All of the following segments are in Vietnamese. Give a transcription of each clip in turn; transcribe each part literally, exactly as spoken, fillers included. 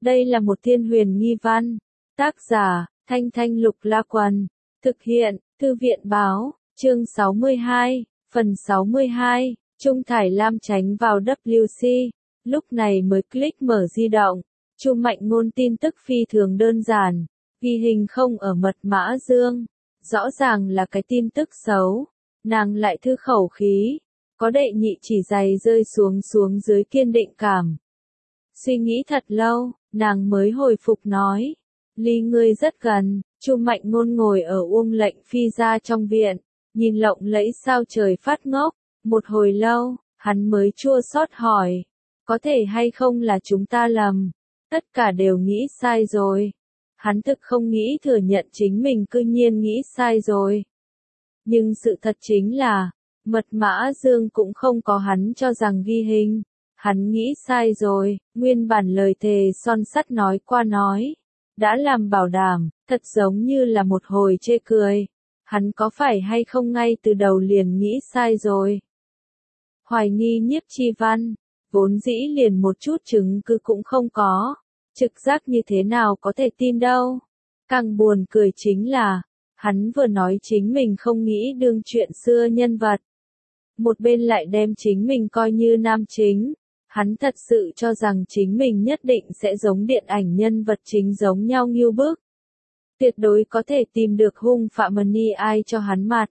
Đây là một thiên huyền nghi văn. Tác giả, Thanh Thanh Lục La Quần. Thực hiện, Thư viện Báo, chương sáu mươi hai, phần sáu mươi hai, Trung Thải Lam tránh vào W C. Lúc này mới click mở di động. Chu Mạnh Ngôn tin tức phi thường đơn giản. Ghi hình không ở mật mã dương. Rõ ràng là cái tin tức xấu. Nàng lại thư khẩu khí. Có đệ nhị chỉ giày rơi xuống xuống dưới kiên định cảm. Suy nghĩ thật lâu, nàng mới hồi phục nói. Ly ngươi rất gần. Chu Mạnh Ngôn ngồi ở Uông Lệnh Phi ra trong viện. Nhìn lộng lẫy sao trời phát ngốc. Một hồi lâu, hắn mới chua xót hỏi. Có thể hay không là chúng ta lầm. Tất cả đều nghĩ sai rồi. Hắn thực không nghĩ thừa nhận chính mình cư nhiên nghĩ sai rồi. Nhưng sự thật chính là, mật mã dương cũng không có hắn cho rằng ghi hình. Hắn nghĩ sai rồi, nguyên bản lời thề son sắt nói qua nói. Đã làm bảo đảm, thật giống như là một hồi chê cười. Hắn có phải hay không ngay từ đầu liền nghĩ sai rồi. Hoài nghi Nhiếp Chi Văn, vốn dĩ liền một chút chứng cứ cũng không có. Trực giác như thế nào có thể tin đâu. Càng buồn cười chính là, hắn vừa nói chính mình không nghĩ đương chuyện xưa nhân vật. Một bên lại đem chính mình coi như nam chính. Hắn thật sự cho rằng chính mình nhất định sẽ giống điện ảnh nhân vật chính giống nhau nghiêu bức. Tuyệt đối có thể tìm được hung phạm ni ai cho hắn mặt.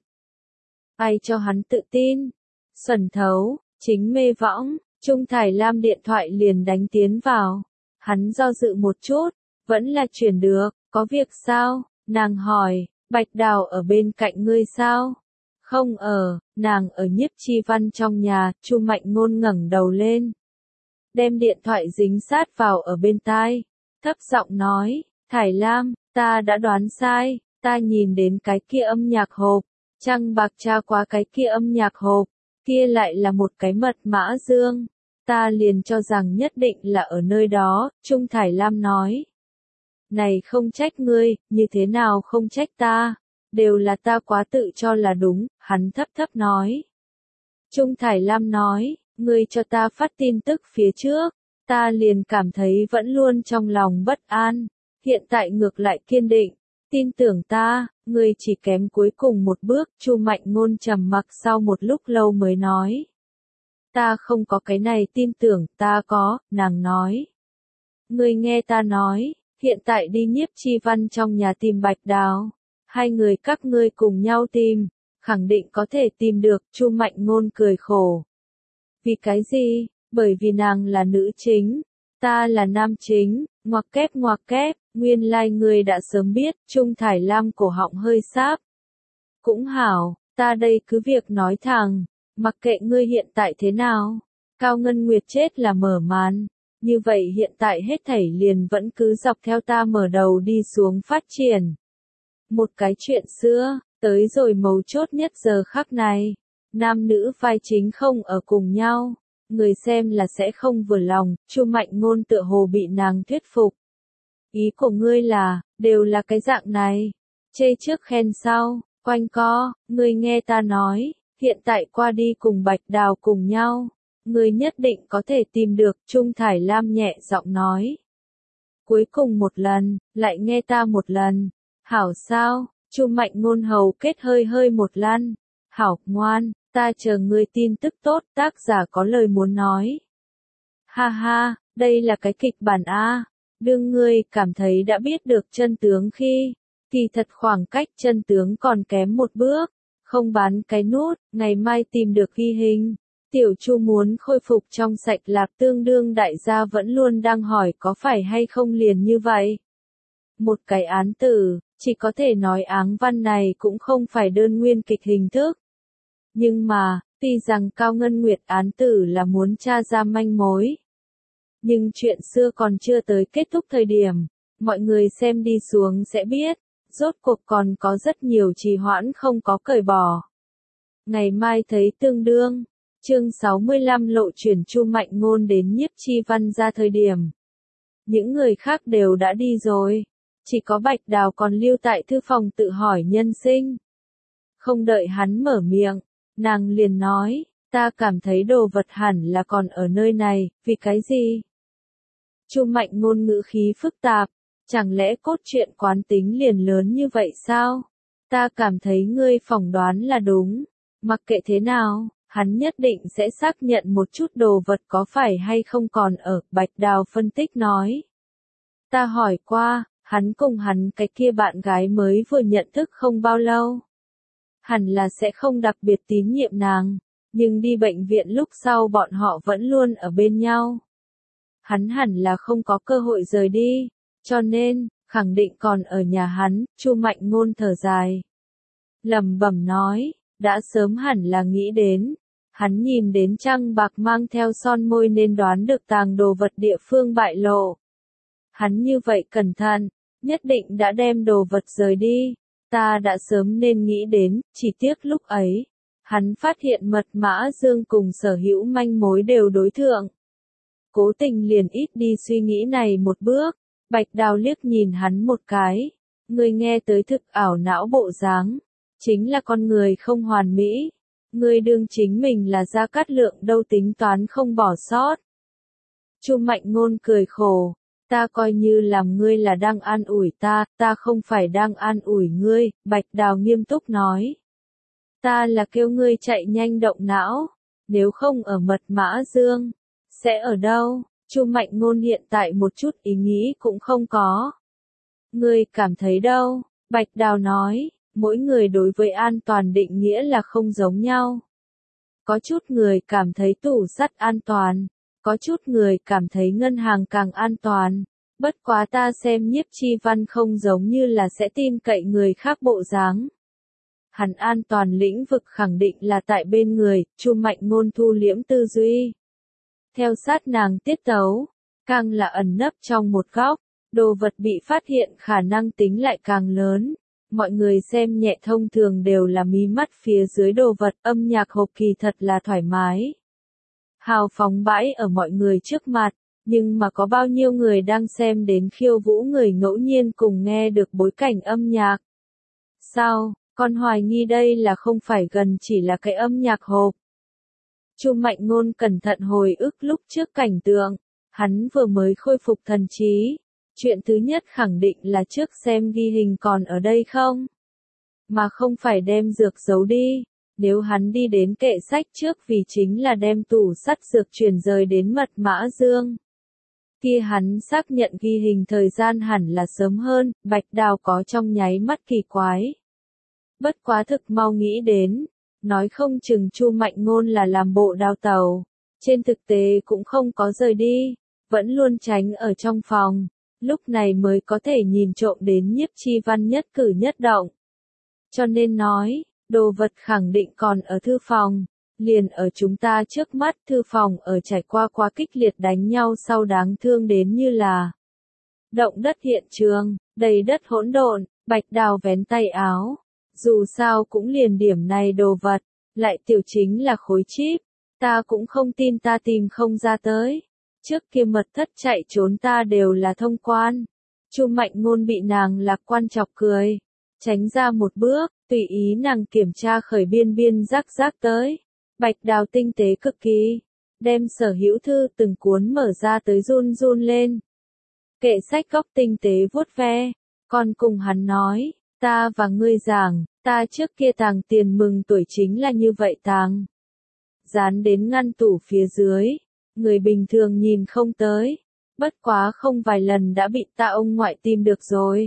Ai cho hắn tự tin. Xuẩn thấu, chính mê võng, Trung Thải Lam điện thoại liền đánh tiến vào. Hắn do dự một chút, vẫn là chuyển được, có việc sao? Nàng hỏi, Bạch Đào ở bên cạnh ngươi sao? Không ở, nàng ở Nhiếp Chi Văn trong nhà. Chu Mạnh Ngôn ngẩng đầu lên. Đem điện thoại dính sát vào ở bên tai. Thấp giọng nói, Thải Lam, ta đã đoán sai, ta nhìn đến cái kia âm nhạc hộp. Trăng bạc tra qua cái kia âm nhạc hộp. Kia lại là một cái mật mã dương. Ta liền cho rằng nhất định là ở nơi đó, Trung Thải Lam nói. Này không trách ngươi, như thế nào không trách ta, đều là ta quá tự cho là đúng, hắn thấp thấp nói. Trung Thải Lam nói, ngươi cho ta phát tin tức phía trước, ta liền cảm thấy vẫn luôn trong lòng bất an, hiện tại ngược lại kiên định, tin tưởng ta, ngươi chỉ kém cuối cùng một bước. Chu Mạnh Ngôn trầm mặc sau một lúc lâu mới nói. Ta không có cái này tin tưởng, ta có, nàng nói. Ngươi nghe ta nói, hiện tại đi Nhiếp Chi Văn trong nhà tìm Bạch Đào. Hai người các ngươi cùng nhau tìm, khẳng định có thể tìm được. Chu Mạnh Ngôn cười khổ. Vì cái gì? Bởi vì nàng là nữ chính, ta là nam chính, ngoặc kép ngoặc kép, nguyên lai like ngươi đã sớm biết. Trung Thải Lam cổ họng hơi sáp. Cũng hảo, ta đây cứ việc nói thẳng. Mặc kệ ngươi hiện tại thế nào, Cao Ngân Nguyệt chết là mở màn, như vậy hiện tại hết thảy liền vẫn cứ dọc theo ta mở đầu đi xuống phát triển. Một cái chuyện xưa, tới rồi mấu chốt nhất giờ khắc này, nam nữ vai chính không ở cùng nhau, người xem là sẽ không vừa lòng. Chu Mạnh Ngôn tựa hồ bị nàng thuyết phục. Ý của ngươi là, đều là cái dạng này, chê trước khen sau, quanh co, ngươi nghe ta nói. Hiện tại qua đi cùng Bạch Đào cùng nhau, người nhất định có thể tìm được. Trung Thải Lam nhẹ giọng nói. Cuối cùng một lần, lại nghe ta một lần. Hảo sao? Chu Mạnh Ngôn hầu kết hơi hơi một lăn. Hảo, ngoan, ta chờ ngươi tin tức tốt. Tác giả có lời muốn nói. Ha ha, đây là cái kịch bản A. Đương ngươi cảm thấy đã biết được chân tướng khi, thì thật khoảng cách chân tướng còn kém một bước. Không bán cái nút, ngày mai tìm được ghi hình. Tiểu Chu muốn khôi phục trong sạch lạc tương đương đại gia vẫn luôn đang hỏi có phải hay không liền như vậy. Một cái án tử, chỉ có thể nói áng văn này cũng không phải đơn nguyên kịch hình thức. Nhưng mà, tuy rằng Cao Ngân Nguyệt án tử là muốn tra ra manh mối. Nhưng chuyện xưa còn chưa tới kết thúc thời điểm, mọi người xem đi xuống sẽ biết. Rốt cuộc còn có rất nhiều trì hoãn không có cởi bỏ. Ngày mai thấy tương đương. Chương sáu mươi lăm lộ chuyển. Chu Mạnh Ngôn đến Nhiếp Chi Văn ra thời điểm. Những người khác đều đã đi rồi. Chỉ có Bạch Đào còn lưu tại thư phòng tự hỏi nhân sinh. Không đợi hắn mở miệng, nàng liền nói, ta cảm thấy đồ vật hẳn là còn ở nơi này, vì cái gì? Chu Mạnh Ngôn ngữ khí phức tạp, chẳng lẽ cốt truyện quán tính liền lớn như vậy sao? Ta cảm thấy ngươi phỏng đoán là đúng, mặc kệ thế nào, hắn nhất định sẽ xác nhận một chút đồ vật có phải hay không còn ở, Bạch Đào phân tích nói. Ta hỏi qua, hắn cùng hắn cái kia bạn gái mới vừa nhận thức không bao lâu. Hẳn là sẽ không đặc biệt tín nhiệm nàng, nhưng đi bệnh viện lúc sau bọn họ vẫn luôn ở bên nhau. Hắn hẳn là không có cơ hội rời đi, cho nên, khẳng định còn ở nhà hắn, Chu Mạnh Ngôn thở dài. Lẩm bẩm nói, đã sớm hẳn là nghĩ đến. Hắn nhìn đến trăng bạc mang theo son môi nên đoán được tàng đồ vật địa phương bại lộ. Hắn như vậy cẩn thận, nhất định đã đem đồ vật rời đi. Ta đã sớm nên nghĩ đến, chỉ tiếc lúc ấy, hắn phát hiện mật mã dương cùng sở hữu manh mối đều đối thượng. Cố tình liền ít đi suy nghĩ này một bước, Bạch Đào liếc nhìn hắn một cái. Ngươi nghe tới thực ảo não bộ dáng, chính là con người không hoàn mỹ. Ngươi đương chính mình là Gia Cát Lượng đâu tính toán không bỏ sót. Chu Mạnh Ngôn cười khổ, ta coi như làm ngươi là đang an ủi ta, ta không phải đang an ủi ngươi, Bạch Đào nghiêm túc nói. Ta là kêu ngươi chạy nhanh động não, nếu không ở mật mã dương, sẽ ở đâu? Chu Mạnh Ngôn hiện tại một chút ý nghĩ cũng không có. Ngươi cảm thấy đâu? Bạch Đào nói, mỗi người đối với an toàn định nghĩa là không giống nhau. Có chút người cảm thấy tủ sắt an toàn, có chút người cảm thấy ngân hàng càng an toàn. Bất quá ta xem Nhiếp Chi Văn không giống như là sẽ tin cậy người khác bộ dáng. Hắn an toàn lĩnh vực khẳng định là tại bên người, Chu Mạnh Ngôn thu liễm tư duy. Theo sát nàng tiết tấu, càng là ẩn nấp trong một góc, đồ vật bị phát hiện khả năng tính lại càng lớn. Mọi người xem nhẹ thông thường đều là mí mắt phía dưới đồ vật, âm nhạc hộp kỳ thật là thoải mái. Hào phóng bãi ở mọi người trước mặt, nhưng mà có bao nhiêu người đang xem đến khiêu vũ người ngẫu nhiên cùng nghe được bối cảnh âm nhạc. Sao, con hoài nghi đây là không phải gần chỉ là cái âm nhạc hộp. Chu Mạnh Ngôn cẩn thận hồi ức lúc trước cảnh tượng, hắn vừa mới khôi phục thần trí. Chuyện thứ nhất khẳng định là trước xem ghi hình còn ở đây không? Mà không phải đem dược giấu đi. Nếu hắn đi đến kệ sách trước vì chính là đem tủ sắt dược chuyển rời đến mật mã dương. Kia hắn xác nhận ghi hình thời gian hẳn là sớm hơn, Bạch Đào có trong nháy mắt kỳ quái. Bất quá thực mau nghĩ đến, nói không chừng Chu Mạnh Ngôn là làm bộ đào tàu. Trên thực tế cũng không có rời đi, vẫn luôn tránh ở trong phòng. Lúc này mới có thể nhìn trộm đến Nhiếp Chi Văn nhất cử nhất động. Cho nên nói, đồ vật khẳng định còn ở thư phòng, liền ở chúng ta trước mắt. Thư phòng ở trải qua quá kích liệt đánh nhau sau đáng thương đến như là động đất hiện trường, đầy đất hỗn độn. Bạch Đào vén tay áo, dù sao cũng liền điểm này đồ vật, lại tiểu chính là khối chip, ta cũng không tin ta tìm không ra tới. Trước kia mật thất chạy trốn ta đều là thông quan. Chu Mạnh Ngôn bị nàng lạc quan chọc cười, tránh ra một bước, tùy ý nàng kiểm tra khởi biên biên rắc rắc tới. Bạch Đào tinh tế cực kỳ, đem sở hữu thư từng cuốn mở ra tới run run lên. Kệ sách góc tinh tế vuốt ve, còn cùng hắn nói, ta và ngươi giảng, ta trước kia tàng tiền mừng tuổi chính là như vậy tàng. Dán đến ngăn tủ phía dưới. Người bình thường nhìn không tới, bất quá không vài lần đã bị ta ông ngoại tìm được rồi.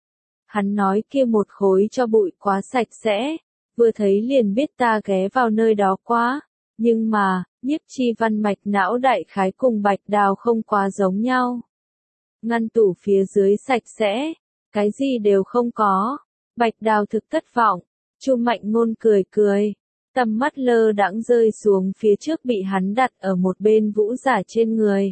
Hắn nói kia một khối cho bụi quá sạch sẽ, vừa thấy liền biết ta ghé vào nơi đó quá, nhưng mà, Nhiếp Chi Văn mạch não đại khái cùng Bạch Đào không quá giống nhau. Ngăn tủ phía dưới sạch sẽ, cái gì đều không có. Bạch Đào thực thất vọng, Chu Mạnh Ngôn cười cười. Tầm mắt lơ đãng rơi xuống phía trước bị hắn đặt ở một bên vũ giả trên người.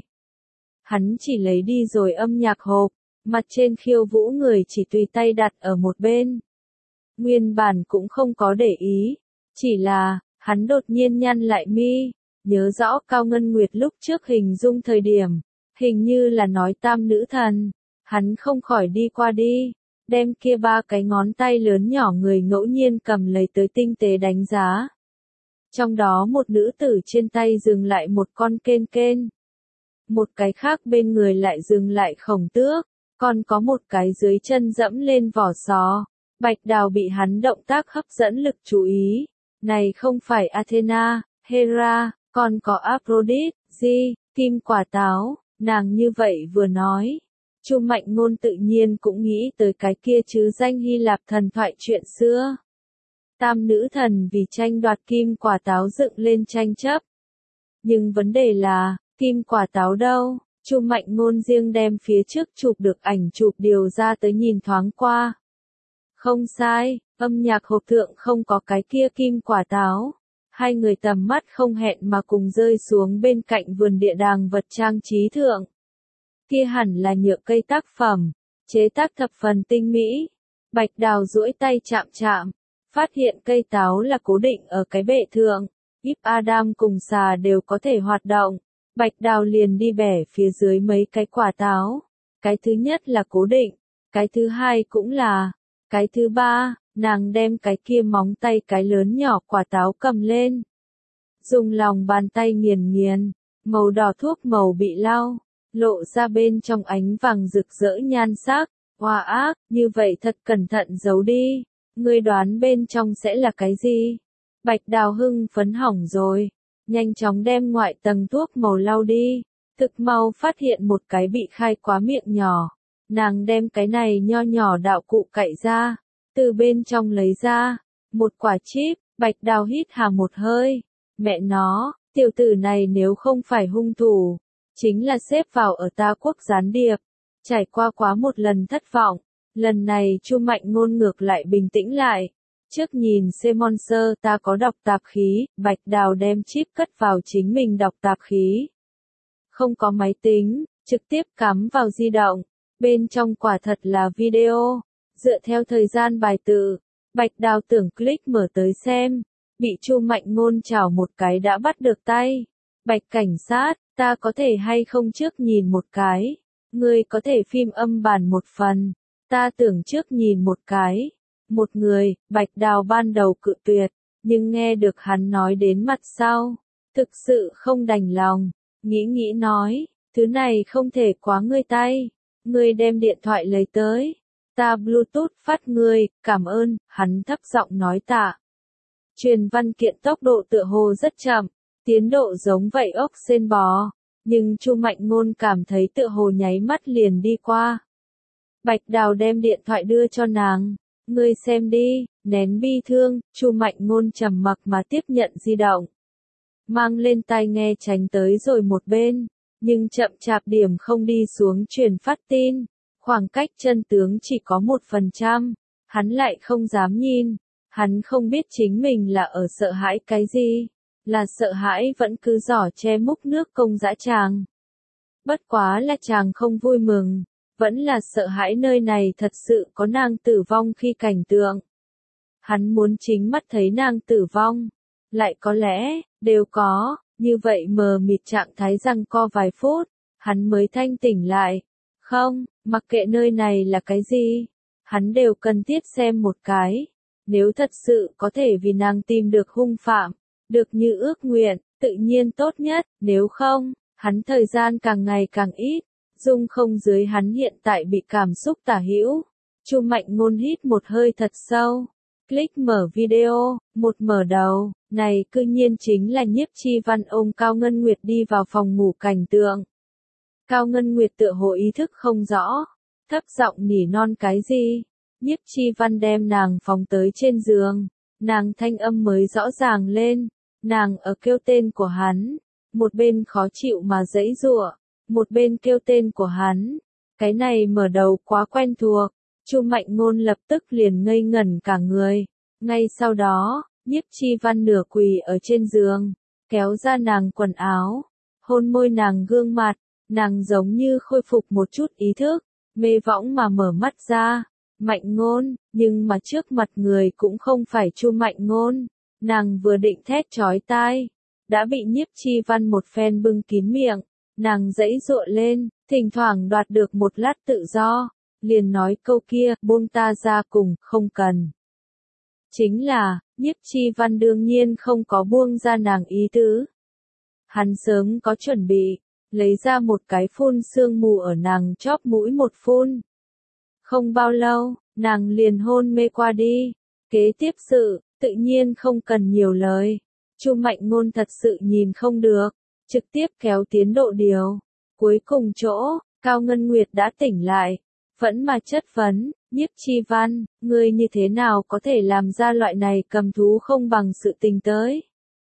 Hắn chỉ lấy đi rồi âm nhạc hộp, mặt trên khiêu vũ người chỉ tùy tay đặt ở một bên. Nguyên bản cũng không có để ý, chỉ là, hắn đột nhiên nhăn lại mi, nhớ rõ Cao Ngân Nguyệt lúc trước hình dung thời điểm, hình như là nói tam nữ thần, hắn không khỏi đi qua đi, đem kia ba cái ngón tay lớn nhỏ người ngẫu nhiên cầm lấy tới tinh tế đánh giá. Trong đó một nữ tử trên tay dừng lại một con kên kên. một cái khác bên người lại dừng lại Khổng Tước, còn có một cái dưới chân dẫm lên vỏ sò. Bạch Đào bị hắn động tác hấp dẫn lực chú ý. Này không phải Athena, Hera, còn có Aphrodite, gì, kim quả táo, nàng như vậy vừa nói. Chu Mạnh Ngôn tự nhiên cũng nghĩ tới cái kia chứ danh Hy Lạp thần thoại chuyện xưa. Tam nữ thần vì tranh đoạt kim quả táo dựng lên tranh chấp. Nhưng vấn đề là, kim quả táo đâu? Chu Mạnh Ngôn riêng đem phía trước chụp được ảnh chụp điều ra tới nhìn thoáng qua. Không sai, âm nhạc hộp thượng không có cái kia kim quả táo. Hai người tầm mắt không hẹn mà cùng rơi xuống bên cạnh vườn địa đàng vật trang trí thượng. Kia hẳn là nhựa cây tác phẩm, chế tác thập phần tinh mỹ. Bạch Đào duỗi tay chạm chạm, phát hiện cây táo là cố định ở cái bệ thượng. Íp Adam cùng xà đều có thể hoạt động. Bạch Đào liền đi bẻ phía dưới mấy cái quả táo. Cái thứ nhất là cố định, cái thứ hai cũng là, cái thứ ba, nàng đem cái kia móng tay cái lớn nhỏ quả táo cầm lên. Dùng lòng bàn tay nghiền nghiền, màu đỏ thuốc màu bị lau, lộ ra bên trong ánh vàng rực rỡ nhan sắc. Hoa ác, như vậy thật cẩn thận giấu đi. Ngươi đoán bên trong sẽ là cái gì? Bạch Đào hưng phấn hỏng rồi. Nhanh chóng đem ngoại tầng thuốc màu lau đi. Thực mau phát hiện một cái bị khai quá miệng nhỏ. Nàng đem cái này nho nhỏ đạo cụ cậy ra. Từ bên trong lấy ra. Một quả chip. Bạch Đào hít hà một hơi. Mẹ nó, tiểu tử này nếu không phải hung thủ. Chính là xếp vào ở ta quốc gián điệp. Trải qua quá một lần thất vọng. Lần này Chu Mạnh Ngôn ngược lại bình tĩnh lại. Trước nhìn C-Monster ta có đọc tạp khí, Bạch Đào đem chip cất vào chính mình đọc tạp khí. Không có máy tính, trực tiếp cắm vào di động. Bên trong quả thật là video. Dựa theo thời gian bài tự, Bạch Đào tưởng click mở tới xem. Bị Chu Mạnh Ngôn chảo một cái đã bắt được tay. Bạch cảnh sát, ta có thể hay không trước nhìn một cái. Ngươi có thể phim âm bản một phần. Ta tưởng trước nhìn một cái. Một người, Bạch Đào ban đầu cự tuyệt, nhưng nghe được hắn nói đến mặt sau. Thực sự không đành lòng. Nghĩ nghĩ nói, thứ này không thể quá ngươi tay. Ngươi đem điện thoại lấy tới. Ta Bluetooth phát ngươi, cảm ơn, hắn thấp giọng nói tạ. Truyền văn kiện tốc độ tựa hồ rất chậm, tiến độ giống vậy ốc sên bò. Nhưng Chu Mạnh Ngôn cảm thấy tựa hồ nháy mắt liền đi qua. Bạch Đào đem điện thoại đưa cho nàng. Ngươi xem đi, nén bi thương, Chu Mạnh Ngôn trầm mặc mà tiếp nhận di động. Mang lên tai nghe tránh tới rồi một bên, nhưng chậm chạp điểm không đi xuống truyền phát tin. Khoảng cách chân tướng chỉ có một phần trăm, hắn lại không dám nhìn. Hắn không biết chính mình là ở sợ hãi cái gì. Là sợ hãi vẫn cứ giỏ che múc nước công dã tràng. Bất quá là chàng không vui mừng, vẫn là sợ hãi nơi này thật sự có nàng tử vong khi cảnh tượng. Hắn muốn chính mắt thấy nàng tử vong, lại có lẽ, đều có, như vậy mờ mịt trạng thái răng co vài phút, hắn mới thanh tỉnh lại. Không, mặc kệ nơi này là cái gì, hắn đều cần thiết xem một cái. Nếu thật sự có thể vì nàng tìm được hung phạm, được như ước nguyện, tự nhiên tốt nhất, nếu không, hắn thời gian càng ngày càng ít, dung không dưới hắn hiện tại bị cảm xúc tả hữu. Chu Mạnh Ngôn hít một hơi thật sâu, click mở video, một mở đầu, này cư nhiên chính là Nhiếp Chi Văn ôm Cao Ngân Nguyệt đi vào phòng ngủ cảnh tượng. Cao Ngân Nguyệt tựa hồ ý thức không rõ, thấp giọng nỉ non cái gì, Nhiếp Chi Văn đem nàng phóng tới trên giường, nàng thanh âm mới rõ ràng lên. Nàng ở kêu tên của hắn, một bên khó chịu mà giãy giụa, một bên kêu tên của hắn. Cái này mở đầu quá quen thuộc, Chu Mạnh Ngôn lập tức liền ngây ngẩn cả người. Ngay sau đó, Nhiếp Chi Văn nửa quỳ ở trên giường, kéo ra nàng quần áo, hôn môi nàng gương mặt, nàng giống như khôi phục một chút ý thức, mê võng mà mở mắt ra. Mạnh Ngôn, nhưng mà trước mặt người cũng không phải Chu Mạnh Ngôn. Nàng vừa định thét chói tai, đã bị Nhiếp Chi Văn một phen bưng kín miệng, nàng giãy giụa lên, thỉnh thoảng đoạt được một lát tự do, liền nói câu kia, buông ta ra cùng, không cần. Chính là, Nhiếp Chi Văn đương nhiên không có buông ra nàng ý tứ. Hắn sớm có chuẩn bị, lấy ra một cái phun sương mù ở nàng chóp mũi một phun. Không bao lâu, nàng liền hôn mê qua đi. Kế tiếp sự, tự nhiên không cần nhiều lời. Chu Mạnh Ngôn thật sự nhìn không được, trực tiếp kéo tiến độ điều. Cuối cùng chỗ, Cao Ngân Nguyệt đã tỉnh lại, vẫn mà chất vấn, Nhiếp Chi Văn, ngươi như thế nào có thể làm ra loại này cầm thú không bằng sự tình tới?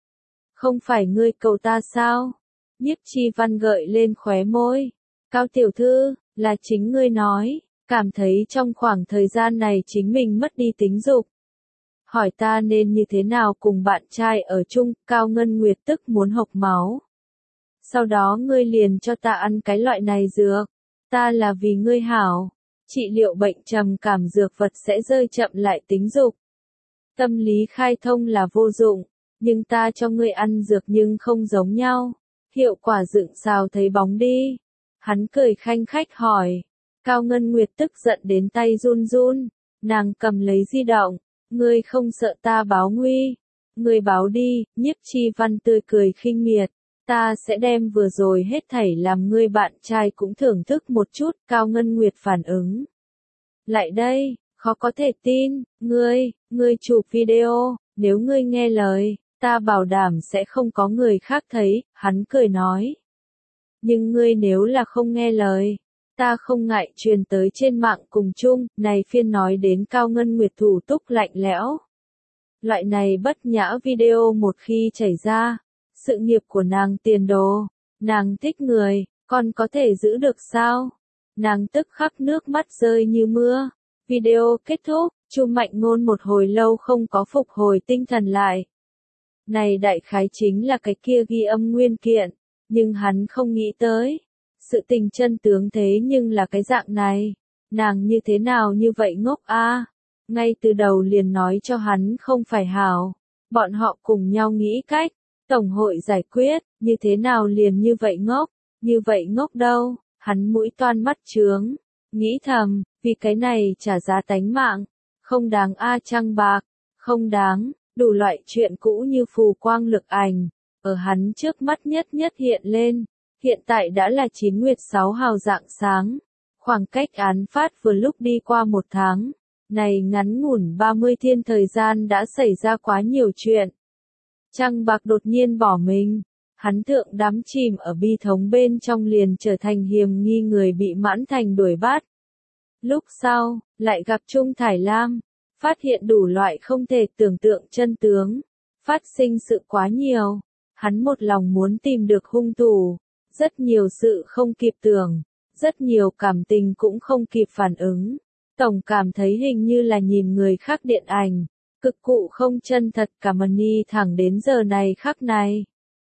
Không phải ngươi cầu ta sao? Nhiếp Chi Văn gợi lên khóe môi. Cao tiểu thư, là chính ngươi nói, cảm thấy trong khoảng thời gian này chính mình mất đi tính dục. Hỏi ta nên như thế nào cùng bạn trai ở chung, Cao Ngân Nguyệt tức muốn hộc máu. Sau đó ngươi liền cho ta ăn cái loại này dược, ta là vì ngươi hảo, trị liệu bệnh trầm cảm dược vật sẽ rơi chậm lại tính dục. Tâm lý khai thông là vô dụng, nhưng ta cho ngươi ăn dược nhưng không giống nhau, hiệu quả dựng sao thấy bóng đi. Hắn cười khanh khách hỏi, Cao Ngân Nguyệt tức giận đến tay run run, nàng cầm lấy di động, ngươi không sợ ta báo nguy, ngươi báo đi. Nhiếp Chi Văn tươi cười khinh miệt, ta sẽ đem vừa rồi hết thảy làm ngươi bạn trai cũng thưởng thức một chút. Cao Ngân Nguyệt phản ứng lại đây, khó có thể tin, ngươi, ngươi chụp video, nếu ngươi nghe lời, ta bảo đảm sẽ không có người khác thấy. Hắn cười nói, nhưng ngươi nếu là không nghe lời, ta không ngại truyền tới trên mạng cùng chung. Này phiên nói đến Cao Ngân Nguyệt thủ túc lạnh lẽo. Loại này bất nhã video một khi chảy ra, sự nghiệp của nàng tiền đồ, nàng thích người, còn có thể giữ được sao? Nàng tức khắc nước mắt rơi như mưa. Video kết thúc, Chu Mạnh Ngôn một hồi lâu không có phục hồi tinh thần lại. Này đại khái chính là cái kia ghi âm nguyên kiện, nhưng hắn không nghĩ tới. Sự tình chân tướng thế nhưng là cái dạng này, nàng như thế nào như vậy ngốc a? Ngay từ đầu liền nói cho hắn không phải hảo, bọn họ cùng nhau nghĩ cách, tổng hội giải quyết, như thế nào liền như vậy ngốc, như vậy ngốc đâu, hắn mũi toan mắt trướng, nghĩ thầm, vì cái này trả giá tánh mạng, không đáng a trăng bạc, không đáng, đủ loại chuyện cũ như phù quang lực ảnh, ở hắn trước mắt nhất nhất hiện lên. Hiện tại đã là chín nguyệt sáu hào rạng sáng, khoảng cách án phát vừa lúc đi qua một tháng, này ngắn ngủn ba mươi thiên thời gian đã xảy ra quá nhiều chuyện. Trăng bạc đột nhiên bỏ mình, hắn thượng đắm chìm ở bi thống bên trong liền trở thành hiềm nghi người bị Mãn Thành đuổi bắt. Lúc sau, lại gặp Trung Thải Lam, phát hiện đủ loại không thể tưởng tượng chân tướng, phát sinh sự quá nhiều, hắn một lòng muốn tìm được hung thủ. Rất nhiều sự không kịp tưởng, rất nhiều cảm tình cũng không kịp phản ứng. Tổng cảm thấy hình như là nhìn người khác điện ảnh, cực cụ không chân thật. Cảm ơn y thẳng đến giờ này khắc này.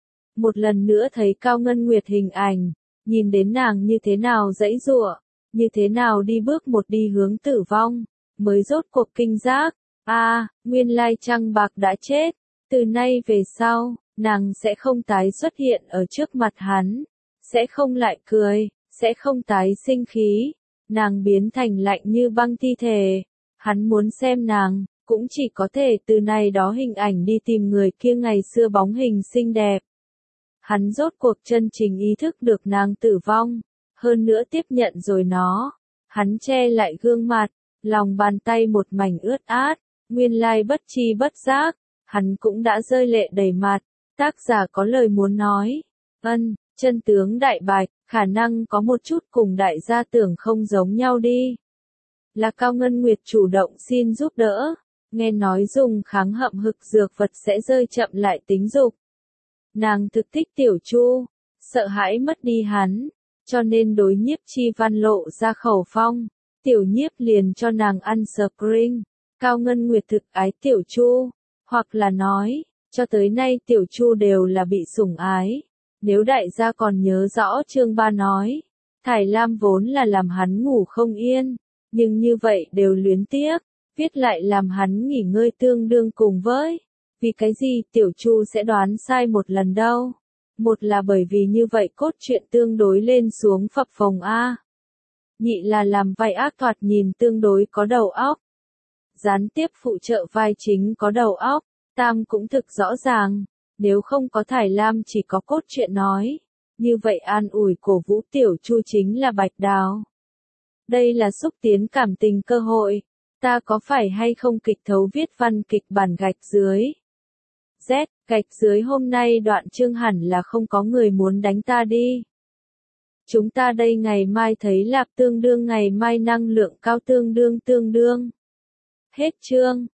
Một lần nữa thấy Cao Ngân Nguyệt hình ảnh, nhìn đến nàng như thế nào giãy giụa, như thế nào đi bước một đi hướng tử vong, mới rốt cuộc kinh giác, a, à, nguyên lai Trăng Bạc đã chết, từ nay về sau, nàng sẽ không tái xuất hiện ở trước mặt hắn. Sẽ không lại cười, sẽ không tái sinh khí, nàng biến thành lạnh như băng thi thể. Hắn muốn xem nàng, cũng chỉ có thể từ này đó hình ảnh đi tìm người kia ngày xưa bóng hình xinh đẹp. Hắn rốt cuộc chân chính ý thức được nàng tử vong, hơn nữa tiếp nhận rồi nó. Hắn che lại gương mặt, lòng bàn tay một mảnh ướt át, nguyên lai bất chi bất giác, hắn cũng đã rơi lệ đầy mặt. Tác giả có lời muốn nói, ân. Chân tướng đại bạch, khả năng có một chút cùng đại gia tưởng không giống nhau đi. Là Cao Ngân Nguyệt chủ động xin giúp đỡ, nghe nói dùng kháng hậm hực dược vật sẽ rơi chậm lại tính dục. Nàng thực thích Tiểu Chu, sợ hãi mất đi hắn, cho nên đối Nhiếp Chi Văn lộ ra khẩu phong, Tiểu Nhiếp liền cho nàng ăn Spring. Cao Ngân Nguyệt thực ái Tiểu Chu, hoặc là nói, cho tới nay Tiểu Chu đều là bị sủng ái. Nếu đại gia còn nhớ rõ chương ba nói, Thải Lam vốn là làm hắn ngủ không yên, nhưng như vậy đều luyến tiếc, viết lại làm hắn nghỉ ngơi tương đương cùng với. Vì cái gì Tiểu Chu sẽ đoán sai một lần đâu? Một là bởi vì như vậy cốt truyện tương đối lên xuống phập phồng A. Nhị là làm vai ác thoạt nhìn tương đối có đầu óc. Gián tiếp phụ trợ vai chính có đầu óc, tam cũng thực rõ ràng. Nếu không có Thải Lam chỉ có cốt truyện nói, Như vậy an ủi cổ vũ Tiểu Chu chính là Bạch Đào. Đây là xúc tiến cảm tình cơ hội. Ta có phải hay không kịch thấu viết văn kịch bản gạch dưới? Z, gạch dưới hôm nay đoạn chương hẳn là không có người muốn đánh ta đi. Chúng ta đây ngày mai thấy lạp tương đương ngày mai năng lượng cao tương đương tương đương. Hết chương.